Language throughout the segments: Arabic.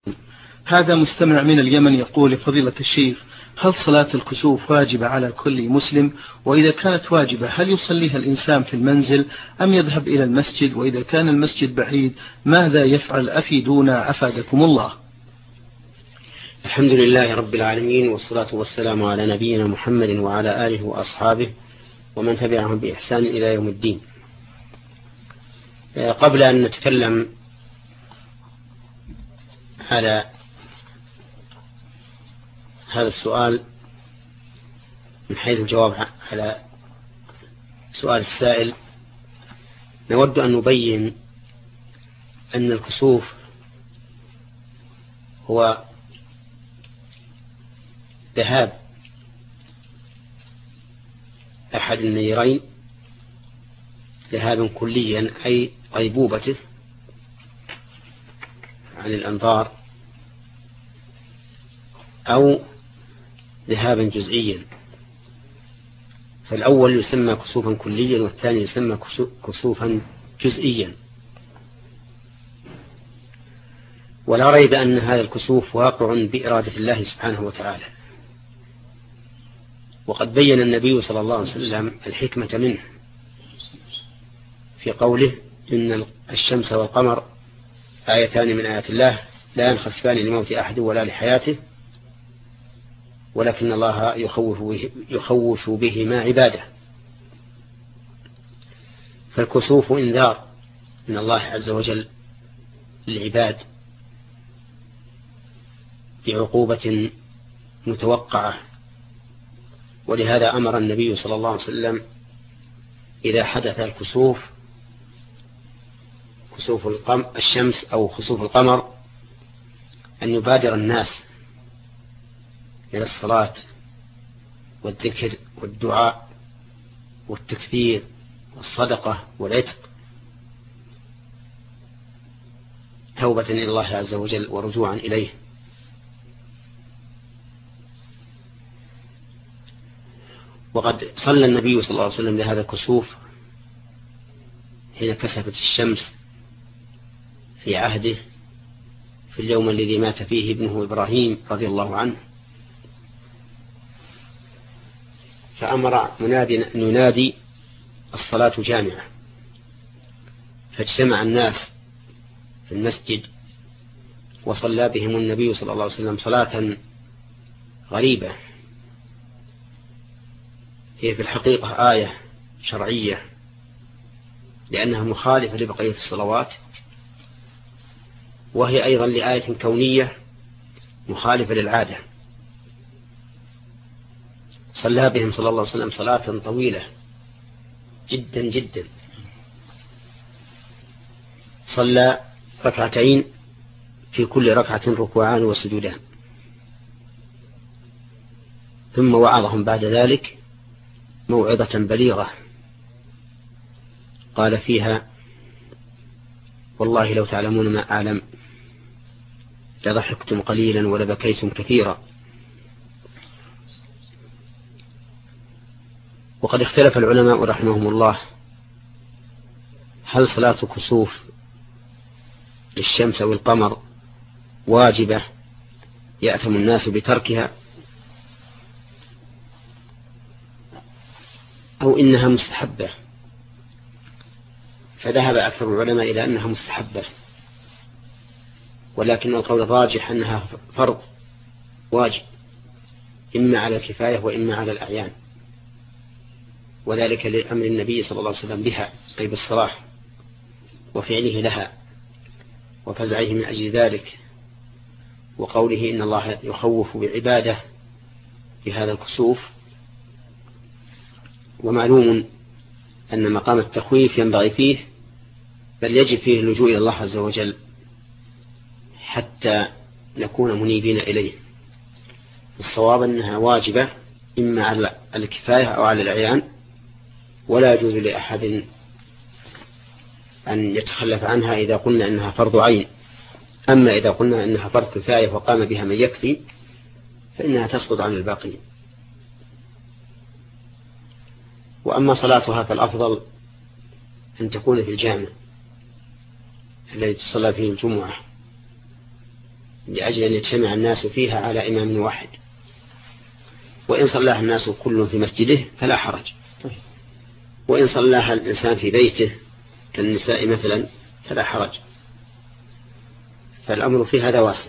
هذا مستمع من اليمن يقول: لفضيلة الشيخ، هل صلاة الكسوف واجبة على كل مسلم؟ وإذا كانت واجبة هل يصليها الإنسان في المنزل أم يذهب إلى المسجد؟ وإذا كان المسجد بعيد ماذا يفعل؟ أفيدونا أفادكم الله. الحمد لله رب العالمين، والصلاة والسلام على نبينا محمد وعلى آله وأصحابه ومن تبعهم بإحسان إلى يوم الدين. قبل أن نتكلم على هذا السؤال من حيث الجواب على سؤال السائل، نود أن نبين أن الكسوف هو ذهاب أحد النيرين ذهابا كليا، أي غيبوبته عن الأنظار، أو ذهابا جزئيا. فالأول يسمى كسوفا كليا، والثاني يسمى كسوفا جزئيا. ولا ريب أن هذا الكسوف واقع بإرادة الله سبحانه وتعالى، وقد بين النبي صلى الله عليه وسلم الحكمة منه في قوله: إن الشمس والقمر آيتان من آيات الله لا ينخسفان لموت أحد ولا لحياته ولكن الله يخوف بهما عباده. فالكسوف إنذار من الله عز وجل للعباد بعقوبة متوقعة، ولهذا أمر النبي صلى الله عليه وسلم إذا حدث الكسوف، كسوف الشمس أو خسوف القمر، أن يبادر الناس إلى الصلاة والذكر والدعاء والتكبير والصدقة والعتق، توبة إلى الله عز وجل ورجوعا إليه. وقد صلى النبي صلى الله عليه وسلم لهذا الكسوف حين كسفت الشمس في عهده في اليوم الذي مات فيه ابنه إبراهيم رضي الله عنه، فأمر منادي أن ينادي: الصلاة جامعة. فاجتمع الناس في المسجد وصلى بهم النبي صلى الله عليه وسلم صلاة غريبة، هي في الحقيقة آية شرعية، لأنها مخالفة لبقية الصلوات، وهي أيضا لآية كونية مخالفة للعادة. صلى بهم صلى الله عليه وسلم صلاة طويلة جدا جدا، صلى ركعتين في كل ركعة ركوعان وسجودان، ثم وعظهم بعد ذلك موعظة بليغة قال فيها: والله لو تعلمون ما أعلم لضحكتم قليلا ولبكيتم كثيرا. وقد اختلف العلماء رحمهم الله هل صلاة كسوف للشمس أو القمر واجبة يأثم الناس بتركها، أو إنها مستحبة. فذهب أكثر العلماء إلى أنها مستحبة، ولكن القول الراجح أنها فرض واجب، إما على الكفاية وإما على الأعيان، وذلك لأمر النبي صلى الله عليه وسلم بها، أي بالصلاة، وفعله لها، وفزعه من أجل ذلك، وقوله إن الله يخوف بعباده بهذا الكسوف. ومعلوم أن مقام التخويف ينبغي فيه، بل يجب فيه اللجوء إلى الله عز وجل حتى نكون منيبين إليه. الصواب أنها واجبة إما على الكفاية أو على العيان، ولا يجوز لأحد أن يتخلف عنها إذا قلنا أنها فرض عين. أما إذا قلنا أنها فرض كفاية وقام بها من يكفي فإنها تسقط عن الباقين. وأما صلاتها فالأفضل أن تكون في الجامع الذي تصلى فيه الجمعة، لأجل أن يجتمع الناس فيها على إمام واحد، وإن صلاها الناس كل في مسجده فلا حرج، وإن صلاها الإنسان في بيته كالنساء مثلا فلا حرج، فالأمر في هذا واسع،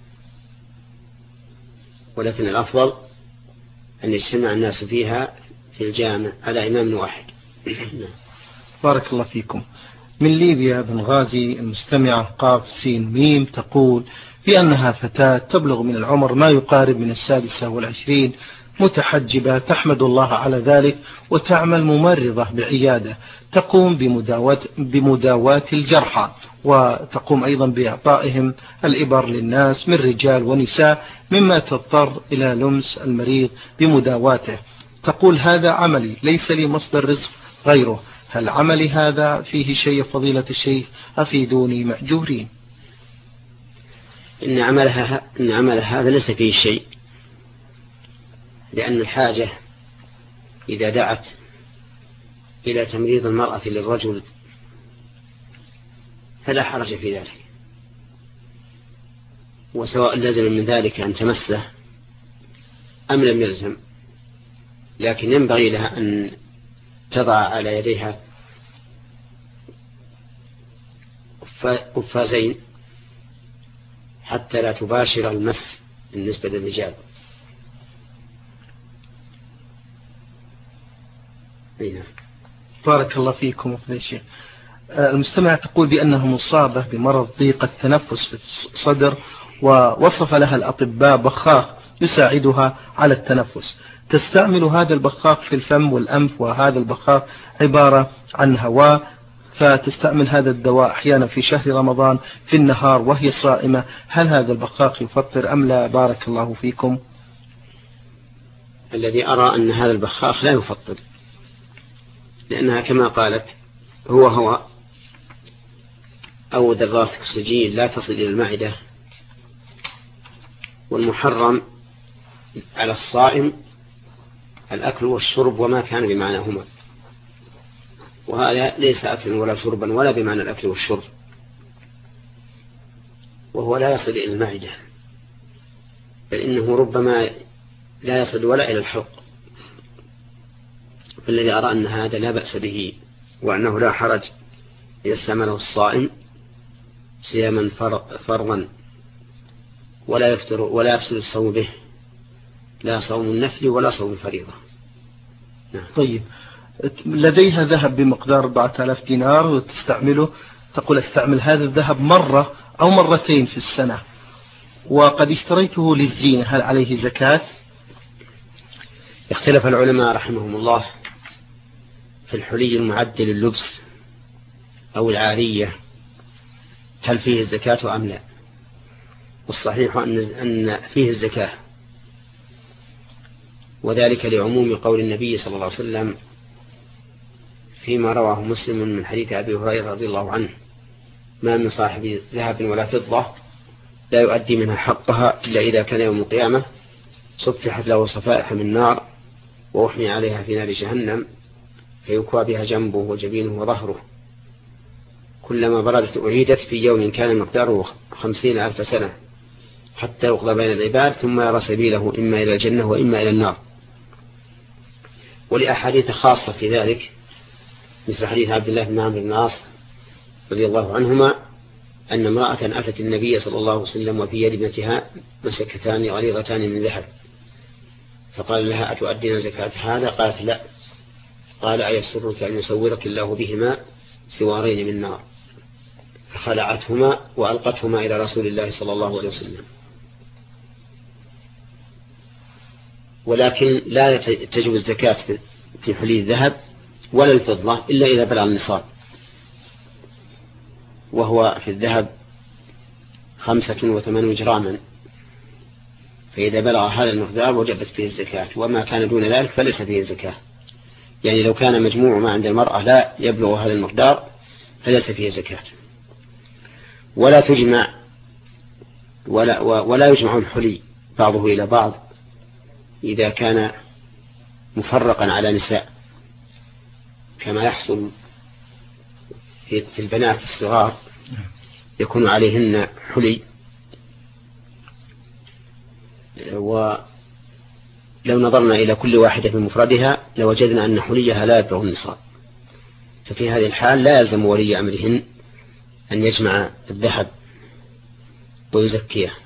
ولكن الأفضل أن يجتمع الناس فيها في الجامع على إمام واحد. بارك الله فيكم. من ليبيا بن غازي المستمعة قاف سين ميم تقول بأنها فتاة تبلغ من العمر ما يقارب من 26، متحجبة، تحمد الله على ذلك، وتعمل ممرضة بعيادة، تقوم بمداواة الجرحى، وتقوم أيضا بإعطائهم الإبر للناس من رجال ونساء، مما تضطر إلى لمس المريض بمداواته. تقول هذا عملي، ليس لي مصدر رزق غيره، هل عملي هذا فيه شيء فضيلة الشيخ؟ أفيدوني مأجورين. إن عملها هذا ليس فيه شيء، لأن الحاجة إذا دعت إلى تمريض المرأة للرجل فلا حرج في ذلك، وسواء لزم من ذلك أن تمسه أم لم يلزم، لكن ينبغي لها أن تضع على يديها قفازين حتى لا تباشر المس بالنسبة للرجال. بارك الله فيكم أخذ الشيخ. المستمع تقول بأنها مصابة بمرض ضيق التنفس في الصدر، ووصف لها الأطباء بخاخ يساعدها على التنفس، تستعمل هذا البخاخ في الفم والأنف، وهذا البخاخ عبارة عن هواء، فتستعمل هذا الدواء أحيانا في شهر رمضان في النهار وهي صائمة، هل هذا البخاخ يفطر أم لا؟ بارك الله فيكم. الذي أرى أن هذا البخاخ لا يفطر، لأنها كما قالت هو هواء أو ذرات أكسجين لا تصل إلى المعدة، والمحرم على الصائم الأكل والشرب وما كان بمعناهما، وهذا ليس أكل ولا شربا ولا بمعنى الأكل والشرب، وهو لا يصل إلى المعدة، بل إنه ربما لا يصل ولا إلى الحلق، فالذي أرى أن هذا لا بأس به، وأنه لا حرج إذا استعمله الصائم صياما فرضا ولا يفطر ولا يفسد الصوم به، لا صوم النفل ولا صوم الفريضة. نعم. طيب، لديها ذهب بمقدار 4000 دينار وتستعمله، تقول استعمل هذا الذهب مرة أو مرتين في السنة، وقد اشتريته للزينة، هل عليه زكاة؟ اختلف العلماء رحمهم الله في الحلي المعد لللبس أو العارية هل فيه الزكاة أم لا، والصحيح أن فيه الزكاة، وذلك لعموم قول النبي صلى الله عليه وسلم فيما رواه مسلم من حديث أبي هريرة رضي الله عنه: ما من صاحب ذهب ولا فضة لا يؤدي منها حقها إلا إذا كان يوم القيامة صفحت له صفائح من نار وأحمي عليها في نار جهنم فيكوى بها جنبه وجبينه وظهره، كلما بردت أعيدت في يوم كان مقداره 50,000 سنة حتى يقضى بين العباد ثم يرى سبيله إما إلى الجنة وإما إلى النار. ولأحاديث خاصة في ذلك مثل حديث عبد الله بن عمرو بن العاص رضي الله عنهما أن امرأة أتت النبي صلى الله عليه وسلم وفي يد ابنتها مسكتان غليظتان من ذهب، فقال لها: أتؤدين زكاة هذا؟ قالت: لا. قال: أيسرك أن يصورك الله بهما سوارين من نار؟ فخلعتهما وألقتهما إلى رسول الله صلى الله عليه وسلم. ولكن لا تجب الزكاة في حلي الذهب ولا الفضة إلا إذا بلغ النصاب، وهو في الذهب 85 جراما، فإذا بلغ هذا المقدار وجبت فيه الزكاة، وما كان دون ذلك فليس فيه الزكاة. يعني لو كان مجموع ما عند المرأة لا يبلغ هذا المقدار فليس فيه زكاة. ولا تجمع ولا يجمع الحلي بعضه إلى بعض إذا كان مفرقا على نساء، كما يحصل في البنات الصغار يكون عليهن حلي ولو نظرنا إلى كل واحدة بمفردها لوجدنا أن حليها لا يبلغ النصاب، ففي هذه الحال لا يلزم ولي أمرهن أن يجمع الذهب ويزكيه،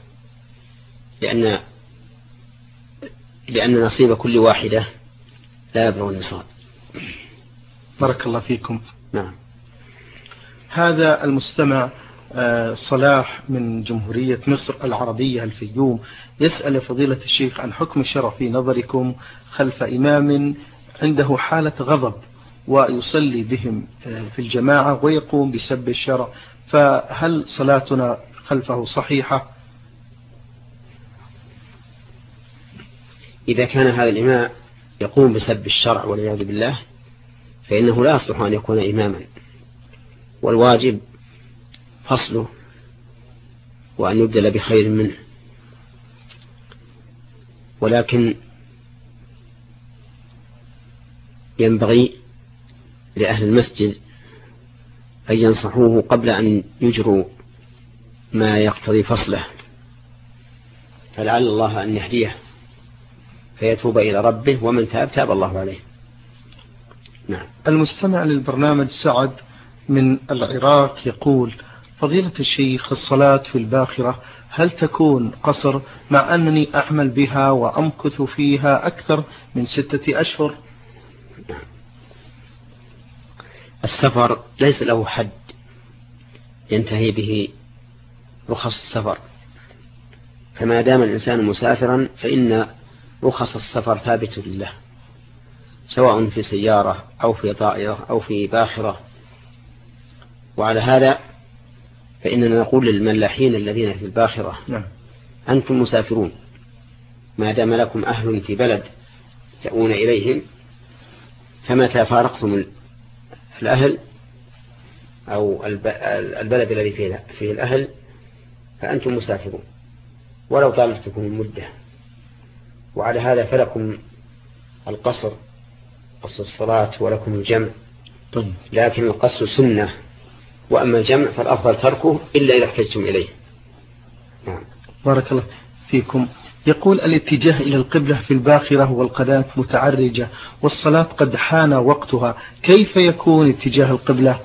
لأن نصيب كل واحدة لا يبلغ النصاب. بارك الله فيكم. نعم. هذا المستمع صلاح من جمهورية مصر العربية الفيوم يسأل فضيلة الشيخ عن حكم الشرع في نظركم خلف إمام عنده حالة غضب ويصلي بهم في الجماعة ويقوم بسب الشرع، فهل صلاتنا خلفه صحيحة؟ إذا كان هذا الإمام يقوم بسب الشرع والعياذ بالله فإنه لا يصلح أن يكون إماما، والواجب فصله وأن يبدل بخير منه. ولكن ينبغي لأهل المسجد أن ينصحوه قبل أن يجروا ما يقتضي فصله، فلعل الله أن يهديه فيتوب إلى ربه، ومن تاب تاب الله عليه. نعم. المستمع للبرنامج سعد من العراق يقول: فضيلة الشيخ، الصلاة في الباخرة هل تكون قصر مع أنني أعمل بها وأمكث فيها أكثر من 6 أشهر؟ السفر ليس له حد ينتهي به رخص السفر، فما دام الإنسان مسافرا فإن رخص السفر ثابت لله، سواء في سيارة أو في طائرة أو في باخرة. وعلى هذا فإننا نقول للملاحين الذين في الباخرة: أنتم مسافرون، ما دام لكم أهل في بلد تأوون إليهم، فمتى فارقتم الأهل أو البلد الذي فيه الأهل فأنتم مسافرون ولو طالتكم المدة. وعلى هذا فلكم القصر، قصر الصلاة، ولكم الجمع. لكن القصر سنة، وأما الجمع فالأفضل تركه إلا إذا احتجتم إليه. نعم. بارك الله فيكم. يقول: الاتجاه إلى القبلة في الباخرة والقناة متعرجة والصلاة قد حان وقتها، كيف يكون اتجاه القبلة؟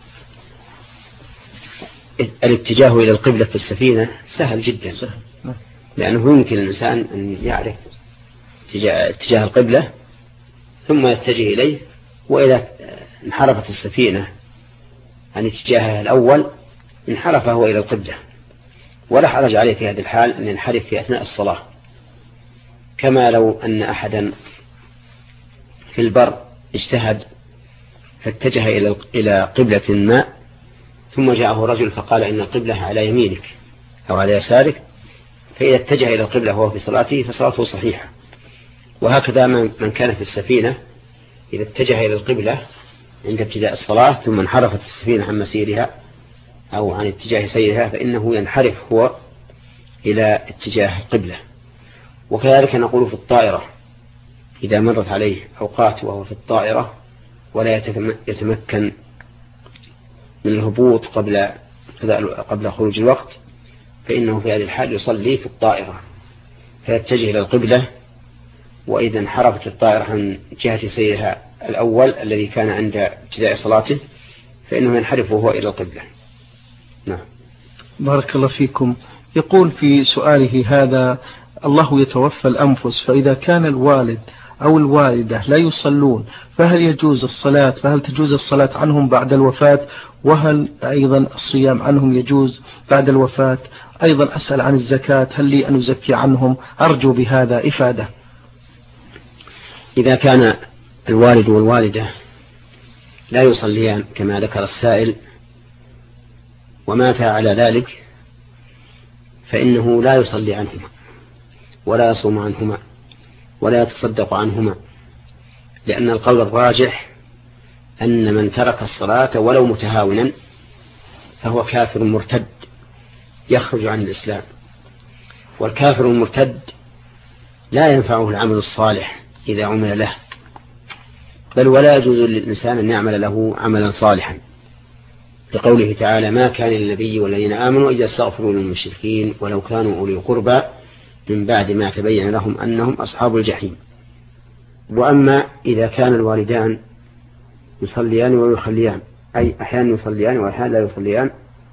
الاتجاه إلى القبلة في السفينة سهل جدا، لأنه يمكن الإنسان أن يعرف اتجاه القبلة ثم يتجه إليه، وإذا انحرفت السفينة عن اتجاهها الأول انحرف هو إلى القبلة، ولا حرج عليه في هذه الحال أن ينحرف في أثناء الصلاة. كما لو أن أحدا في البر اجتهد فاتجه إلى قبلة ما، ثم جاءه رجل فقال إن القبلة على يمينك أو على يسارك، فإذا اتجه إلى القبلة وهو في صلاته فصلاته صحيحة. وهكذا من كان في السفينة إذا اتجه إلى القبلة عند ابتداء الصلاة ثم انحرفت السفينة عن مسيرها أو عن اتجاه سيرها فإنه ينحرف هو إلى اتجاه القبلة. وكذلك نقول في الطائرة إذا مرت عليه أوقات وهو في الطائرة ولا يتمكن من الهبوط قبل خروج الوقت، فإنه في هذه الحال يصلي في الطائرة فيتجه إلى القبلة، وإذا انحرفت الطائرة عن جهة سيرها الأول الذي كان عند ابتداء صلاته فإنه ينحرف وهو إلى القبلة. نعم. بارك الله فيكم. يقول في سؤاله هذا: الله يتوفى الأنفس، فإذا كان الوالد أو الوالدة لا يصلون فهل تجوز الصلاة عنهم بعد الوفاة؟ وهل أيضا الصيام عنهم يجوز بعد الوفاة؟ أيضا أسأل عن الزكاة، هل لي أن أزكي عنهم؟ أرجو بهذا إفادة. إذا كان الوالد والوالدة لا يصليان كما ذكر السائل ومات على ذلك فإنه لا يصلي عنهما ولا يصوم عنهما ولا يتصدق عنهما، لأن القول الراجح أن من ترك الصلاة ولو متهاونا فهو كافر مرتد يخرج عن الإسلام، والكافر المرتد لا ينفعه العمل الصالح إذا عمل له، بل ولا يجوز للإنسان أن يعمل له عملا صالحا، لقوله تعالى: ما كان للنبي والذين آمنوا إذا استغفروا للمشركين ولو كانوا أولي قربى من بعد ما تبين لهم أنهم أصحاب الجحيم. وأما إذا كان الوالدان يصليان ويخليان، أي أحيانا يصليان وأحيانا لا يصليان،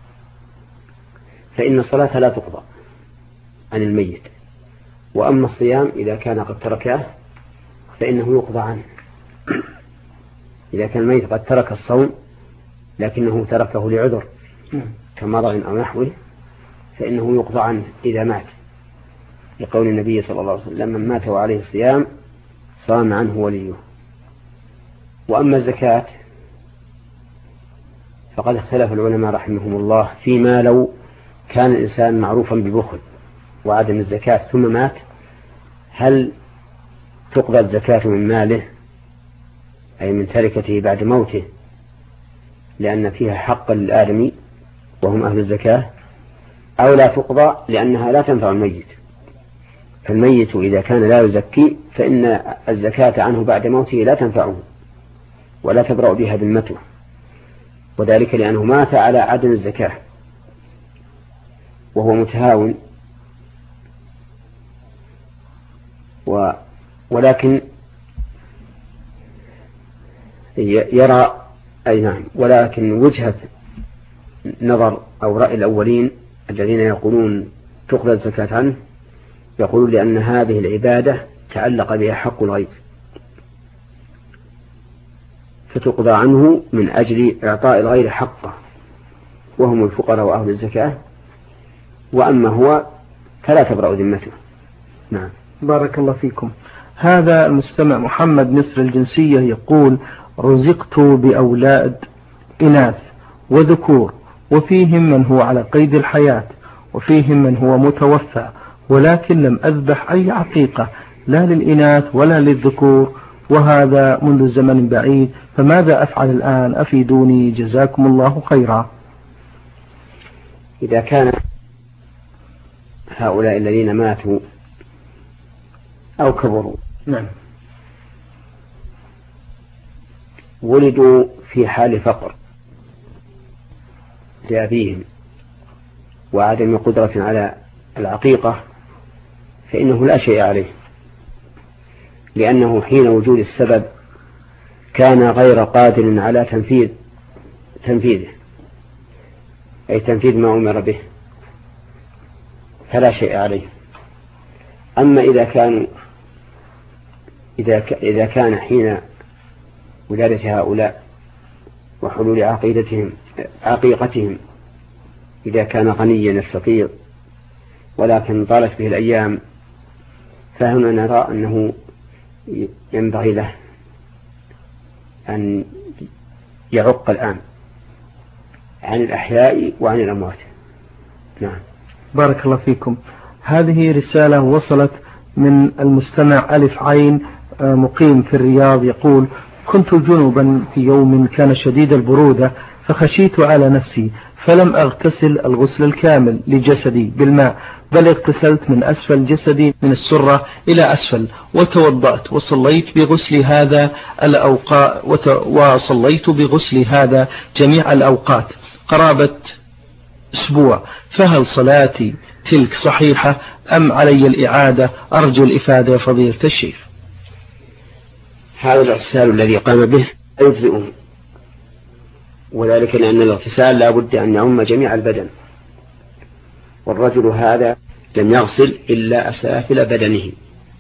فإن الصلاة لا تقضى عن الميت. وأما الصيام إذا كان قد تركه فإنه يقضى عنه. إذا كان الميت قد ترك الصوم لكنه تركه لعذر كمرض أو نحوه فإنه يقضى عنه إذا مات، لقول النبي صلى الله عليه وسلم: من مات وعليه الصيام صام عنه وليه. وأما الزكاة فقد اختلف العلماء رحمهم الله فيما لو كان الإنسان معروفا ببخل وعدم الزكاة ثم مات، هل تقبل الزكاة من ماله أي من تركته بعد موته لأن فيها حق للآدمي وهم أهل الزكاة، أو لا تقضى لأنها لا تنفع الميت. فالميت إذا كان لا يزكي فإن الزكاة عنه بعد موته لا تنفعه ولا تبرأ بها ذمته، وذلك لأنه مات على عدم الزكاة وهو متهاون. ولكن يرى أي نعم، ولكن وجهة نظر أو رأي الأولين الذين يقولون تقضى الزكاة عنه يقولون لأن هذه العبادة تعلق بها حق الغير فتقضى عنه من أجل إعطاء الغير حقه وهم الفقراء وأهل الزكاة، وأما هو فلا تبرأ ذمته. نعم. بارك الله فيكم. هذا المستمع محمد مصر الجنسية يقول: رزقت بأولاد إناث وذكور، وفيهم من هو على قيد الحياة وفيهم من هو متوفى، ولكن لم أذبح أي عقيقة لا للإناث ولا للذكور، وهذا منذ زمن بعيد، فماذا أفعل الآن؟ أفيدوني جزاكم الله خيرا. إذا كان هؤلاء الذين ماتوا أو كبروا نعم ولدوا في حال فقر لأبيهم وعدم قدرة على العقيقة فإنه لا شيء عليه، لأنه حين وجود السبب كان غير قادر على تنفيذه أي تنفيذ ما أمر به، فلا شيء عليه. أما إذا كان حين ولادة هؤلاء وحلول عقيقتهم إذا كان غنيا يستطيع ولكن طالت به الأيام، فهنا نرى أنه ينبغي له أن يعق الآن عن الأحياء وعن الأموات. نعم. بارك الله فيكم. هذه رسالة وصلت من المستمع ألف عين مقيم في الرياض يقول: كنت جنبا في يوم كان شديد البرودة فخشيت على نفسي فلم أغتسل الغسل الكامل لجسدي بالماء، بل اغتسلت من أسفل جسدي من السرة إلى أسفل وتوضأت وصليت بغسل هذا جميع الأوقات قرابة أسبوع، فهل صلاتي تلك صحيحة أم علي الإعادة؟ أرجو الإفادة فضيلة الشيخ. هذا الاغتسال الذي قام به يجزئه، وذلك لأن الاغتسال لا بد أن يعم جميع البدن، والرجل هذا لم يغسل إلا أسافل بدنه.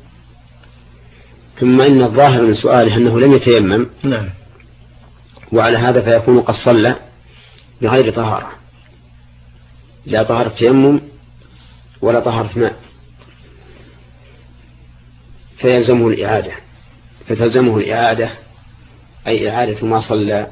ثم إن الظاهر من سؤاله أنه لم يتيمم. نعم. وعلى هذا فيكون قد صلى بغير طهارة، لا طهارة تيمم ولا طهارة ماء، فتلزمه الإعادة أي إعادة ما صلى،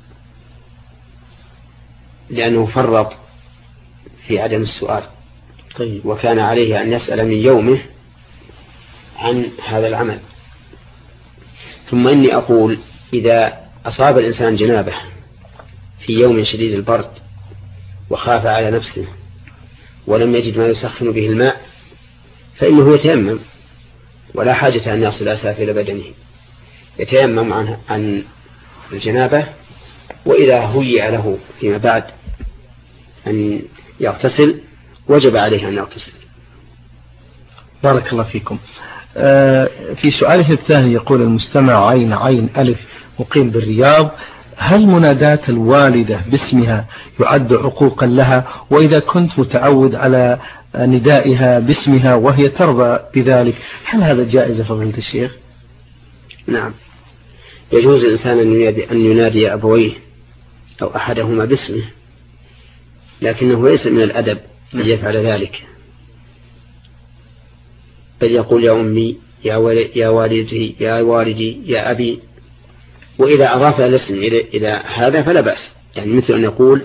لأنه فرط في عدم السؤال. طيب. وكان عليه أن يسأل من يومه عن هذا العمل. ثم إني أقول إذا أصاب الإنسان جنابه في يوم شديد البرد وخاف على نفسه ولم يجد ما يسخن به الماء فإنه يتيمم، ولا حاجة أن يصل أسافل بدنه، يتيمم عن الجنابة، وإذا هيئ له فيما بعد أن يغتسل وجب عليه أن يغتسل. بارك الله فيكم. في سؤاله الثاني يقول المستمع عين ألف مقيم بالرياض: هل منادات الوالدة باسمها يعد عقوقا لها؟ وإذا كنت متعود على ندائها باسمها وهي ترضى بذلك، هل هذا جائز فضيلة الشيخ؟ نعم، يجوز الإنسان أن ينادي أبويه أو أحدهما باسمه، لكنه ليس من الأدب أن يفعل ذلك، بل يقول يا أمي، يا والدتي، يا والدي، يا أبي. وإذا أضاف الاسم إلى هذا فلا بأس، يعني مثل أن يقول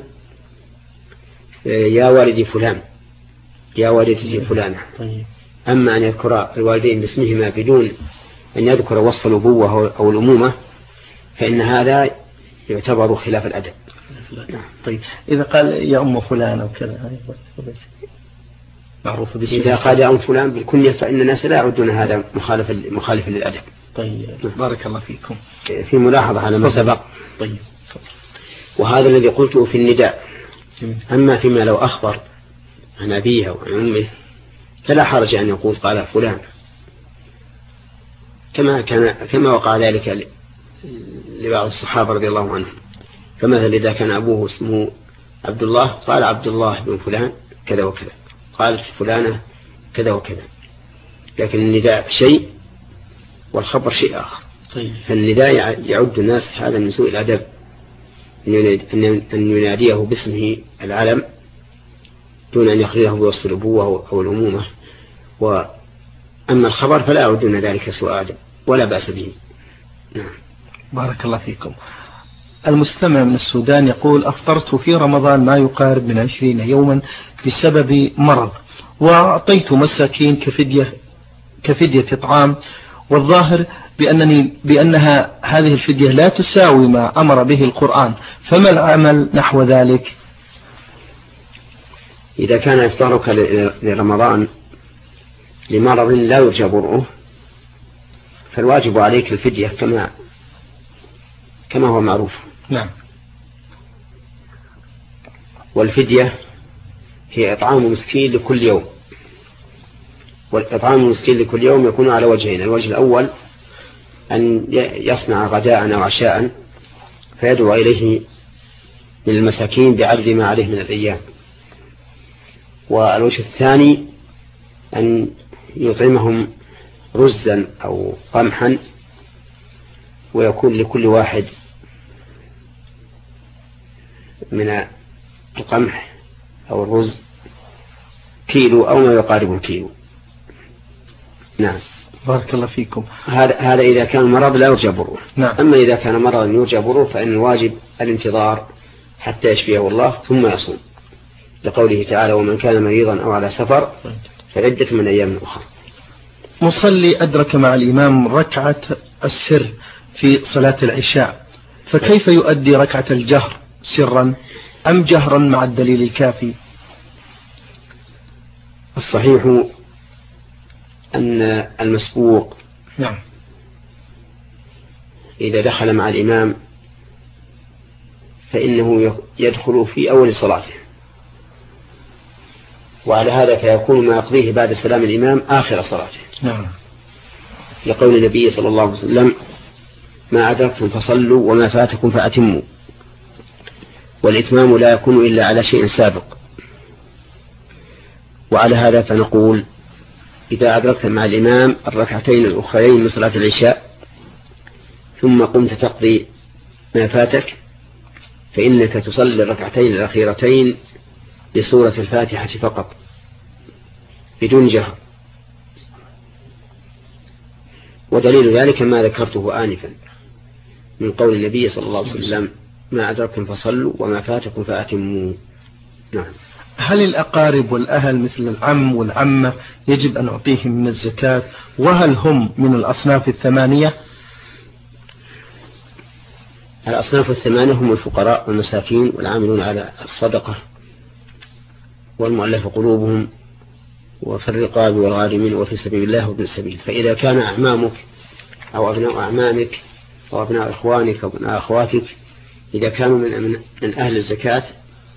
يا والدي فلان، يا والدتي فلانة. أما أن يذكر الوالدين باسمهما بدون أن يذكر وصف الأبوة أو الأمومة فإن هذا يعتبر خلاف الأدب. طيب إذا قال يا أم فلان أو كذا معروف باسمه. إذا قال يا أم فلان بالكنية فإن الناس لا يعدون هذا مخالف للأدب. طيب بارك الله فيكم. في ملاحظة على ما سبق. طيب. وهذا الذي قلته في النداء. أما فيما لو أخبر عن أبيه أو عن أمه فلا حرج أن يقول قال فلان، كما وقع ذلك لبعض الصحابة رضي الله عنهم. فمثلا إذا كان أبوه اسمه عبد الله قال عبد الله بن فلان كذا وكذا، قالت فلانة كذا وكذا، لكن النداء شيء والخبر شيء آخر. طيب. فالنداء يعد الناس هذا من سوء الأدب، أن يناديه باسمه العلم دون أن يخرجه بوصف الأبوة أو الأمومة. وأما الخبر فلا يعدون ذلك سوء أدب ولا بأس به. نعم. بارك الله فيكم. المستمع من السودان يقول: أفطرت في رمضان ما يقارب من 20 يوما بسبب مرض، وأعطيت مساكين كفدية طعام، والظاهر بأنها هذه الفدية لا تساوي ما أمر به القرآن، فما العمل نحو ذلك؟ إذا كان إفطارك لرمضان لمرض لا يرجى برؤه فالواجب عليك الفدية كما هو معروف. نعم. والفدية هي إطعام مسكين لكل يوم، والإطعام المسكين لكل يوم يكون على وجهين: الوجه الأول أن يصنع غداء أو عشاء فيدعو إليه من المساكين بعدد ما عليه من الأيام، والوجه الثاني أن يطعمهم رزا أو قمحا، ويكون لكل واحد من القمح أو الرز كيلو أو ما يقارب الكيلو. نعم. بارك الله فيكم. هذا إذا كان المرض لا يرجى بروه. نعم. أما إذا كان مرضا يرجى بروه فإن الواجب الانتظار حتى يشفيه الله ثم يصوم، لقوله تعالى: ومن كان مريضا أو على سفر فعدة من أيام أخرى. مصلي أدرك مع الإمام ركعة السر في صلاة العشاء، فكيف يؤدي ركعة الجهر سرا أم جهرا مع الدليل الكافي؟ الصحيح أن المسبوق نعم إذا دخل مع الإمام فإنه يدخل في أول صلاته، وعلى هذا فيكون ما يقضيه بعد سلام الإمام آخر صلاته. نعم. لقول النبي صلى الله عليه وسلم: ما أدركتم فصلوا وما فاتكم فأتموا. والإتمام لا يكون إلا على شيء سابق. وعلى هذا فنقول: إذا أدركت مع الإمام الركعتين الأخرين من صلاة العشاء ثم قمت تقضي ما فاتك فإنك تصلي الركعتين الأخيرتين بسورة الفاتحة فقط بدون جهر. ودليل ذلك ما ذكرته آنفا من قول النبي صلى الله عليه وسلم: ما أدركتم فصلوا وما فاتكم فأتموا. نعم. هل الأقارب والأهل مثل العم والعمة يجب أن أعطيهم من الزكاة، وهل هم من الأصناف الثمانية؟ الأصناف الثمانية هم الفقراء والمساكين والعاملون على الصدقة والمؤلف قلوبهم وفي الرقاب والغارمين وفي سبيل الله وابن السبيل. فإذا كان أعمامك أو أبناء أعمامك أو أبناء إخوانك أو أبناء أخواتك إذا كانوا من أهل الزكاة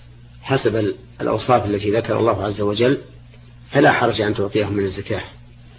حسب الأوصاف التي ذكر الله عز وجل فلا حرج أن تعطيهم من الزكاة،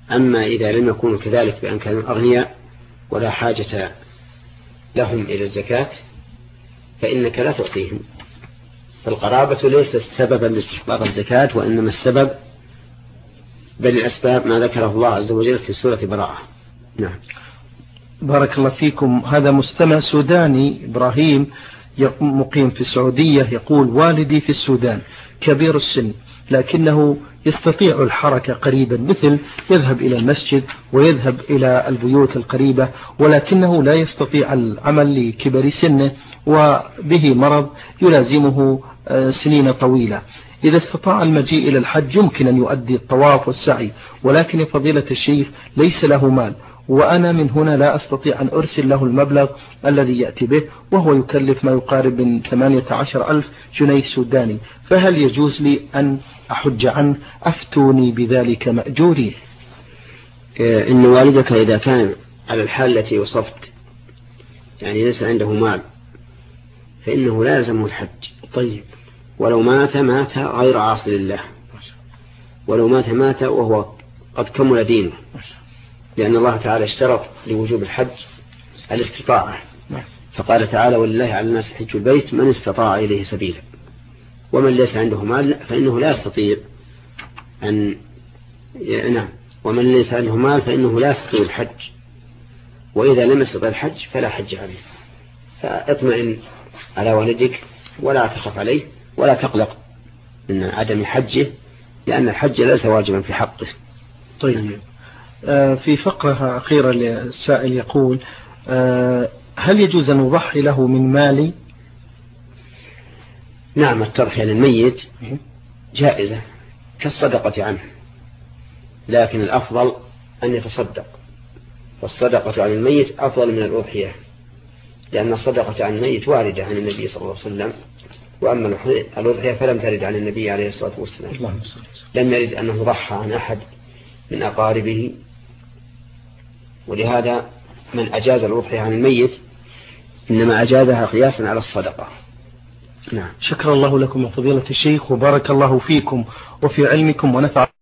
أما إذا لم يكونوا كذلك بأن كانوا أغنياء ولا حاجة لهم إلى الزكاة فإنك لا تعطيهم. فالقرابة ليست سببا لاستحقاق الزكاة، وإنما السبب بل الأسباب ما ذكره الله عز وجل في سورة براءة. نعم. بارك الله فيكم. هذا مستمع سوداني إبراهيم مقيم في السعودية يقول: والدي في السودان كبير السن لكنه يستطيع الحركة قريبا، مثل يذهب إلى المسجد ويذهب إلى البيوت القريبة، ولكنه لا يستطيع العمل لكبر سنه وبه مرض يلازمه سنين طويلة. إذا استطاع المجيء إلى الحج يمكن أن يؤدي الطواف والسعي، ولكن فضيلة الشيخ ليس له مال، وأنا من هنا لا أستطيع أن أرسل له المبلغ الذي يأتي به، وهو يكلف ما يقارب من 18,000 جنيه سوداني، فهل يجوز لي أن أحج عنه؟ أفتوني بذلك مأجورين. إن والدك إذا كان على الحال التي وصفت، يعني ليس عنده مال، فإنه لا يلزمه الحج. طيب. ولو مات غير عاصي لله، ولو مات وهو قد كمل دينه، لأن الله تعالى اشترط لوجوب الحج الاستطاعة، فقال تعالى: ولله على الناس حج البيت من استطاع إليه سبيلا. ومن ليس عنده مال فإنه لا يستطيع ومن ليس عنده مال فإنه لا يستطيع الحج، وإذا لم يستطع الحج فلا حج عليه. فاطمئن على والدك ولا تخف عليه ولا تقلق من عدم حجه، لأن الحج ليس واجبا في حقه. طيب. في فقرة أخيرة السائل يقول: هل يجوز أن أضحي له من مالي؟ نعم، التضحية للميت جائزة كالصدقة عنه، لكن الأفضل أن يتصدق، فالصدقة عن الميت أفضل من الأضحية، لأن الصدقة عن الميت واردة عن النبي صلى الله عليه وسلم، وأما الأضحية فلم ترد عن النبي عليه الصلاة والسلام، لم يرد أنه ضحى عن أحد من أقاربه، ولهذا من أجاز الأضحية عن الميت إنما أجازها قياسا على الصدقة. نعم. شكر الله لكم يا فضيلة الشيخ، وبارك الله فيكم وفي علمكم ونفع